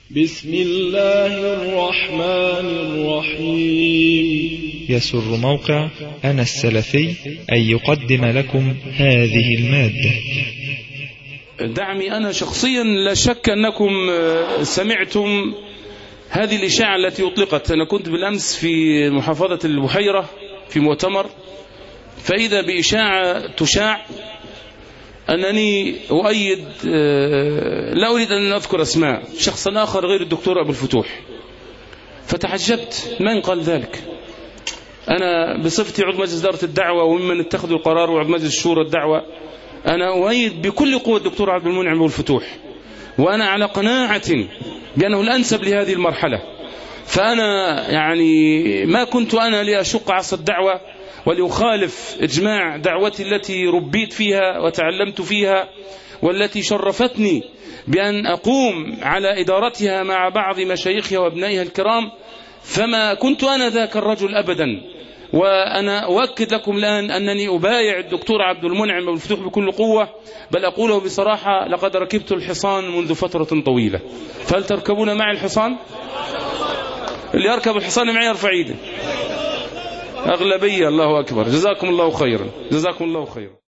بسم الله الرحمن الرحيم. يسر موقع أنا السلفي أن يقدم لكم هذه المادة. دعمي أنا شخصيا لا شك أنكم سمعتم هذه الإشاعة التي أطلقت. أنا كنت بالأمس في محافظة البحيرة في مؤتمر، فإذا بإشاعة تشاع أنني أؤيد، لا أريد أن أذكر أسماء، شخصا آخر غير الدكتور أبو الفتوح. فتحجبت من قال ذلك. أنا بصفتي عضو مجلس إدارة الدعوة وممن اتخذوا القرار وعضو مجلس شورى الدعوة، أنا أؤيد بكل قوة الدكتور عبد المنعم أبو الفتوح، وأنا على قناعة بأنه الأنسب لهذه المرحلة. فأنا يعني ما كنت أنا لأشق عصا الدعوة ولأخالف إجماع دعوتي التي ربيت فيها وتعلمت فيها، والتي شرفتني بأن أقوم على إدارتها مع بعض مشايخها وابنائها الكرام. فما كنت أنا ذاك الرجل أبدا. وأنا أؤكد لكم الآن أنني أبايع الدكتور عبد المنعم أبو الفتوح بكل قوة، بل أقوله بصراحة: لقد ركبت الحصان منذ فترة طويلة، فهل تركبون معي الحصان؟ اللي يركب الحصان معي يرفع ايده. أغلبية. الله أكبر. جزاكم الله خيرا. جزاكم الله خيرا.